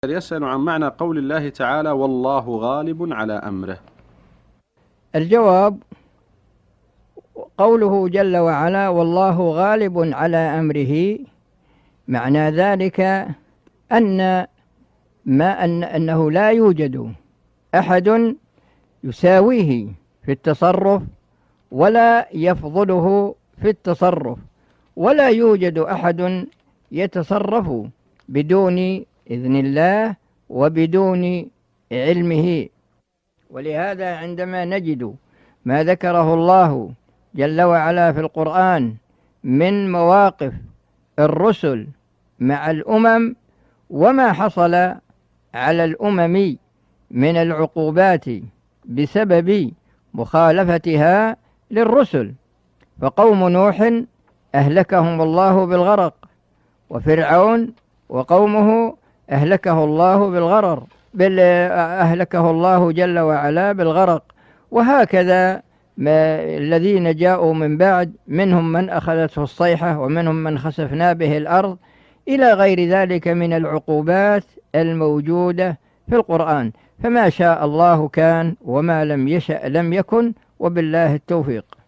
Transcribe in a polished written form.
يسأل عن معنى قول الله تعالى والله غالب على أمره. الجواب: قوله جل وعلا والله غالب على أمره، معنى ذلك أنه لا يوجد أحد يساويه في التصرف ولا يفضله في التصرف، ولا يوجد أحد يتصرف بدون إذن الله وبدون علمه. ولهذا عندما نجد ما ذكره الله جل وعلا في القرآن من مواقف الرسل مع الأمم وما حصل على الأمم من العقوبات بسبب مخالفتها للرسل، فقوم نوح أهلكهم الله بالغرق، وفرعون وقومه أهلكه الله جل وعلا بالغرق، وهكذا الذين جاءوا من بعد منهم من أخذته الصيحة ومنهم من خسفنا به الأرض إلى غير ذلك من العقوبات الموجودة في القرآن. فما شاء الله كان وما لم يشأ لم يكن، وبالله التوفيق.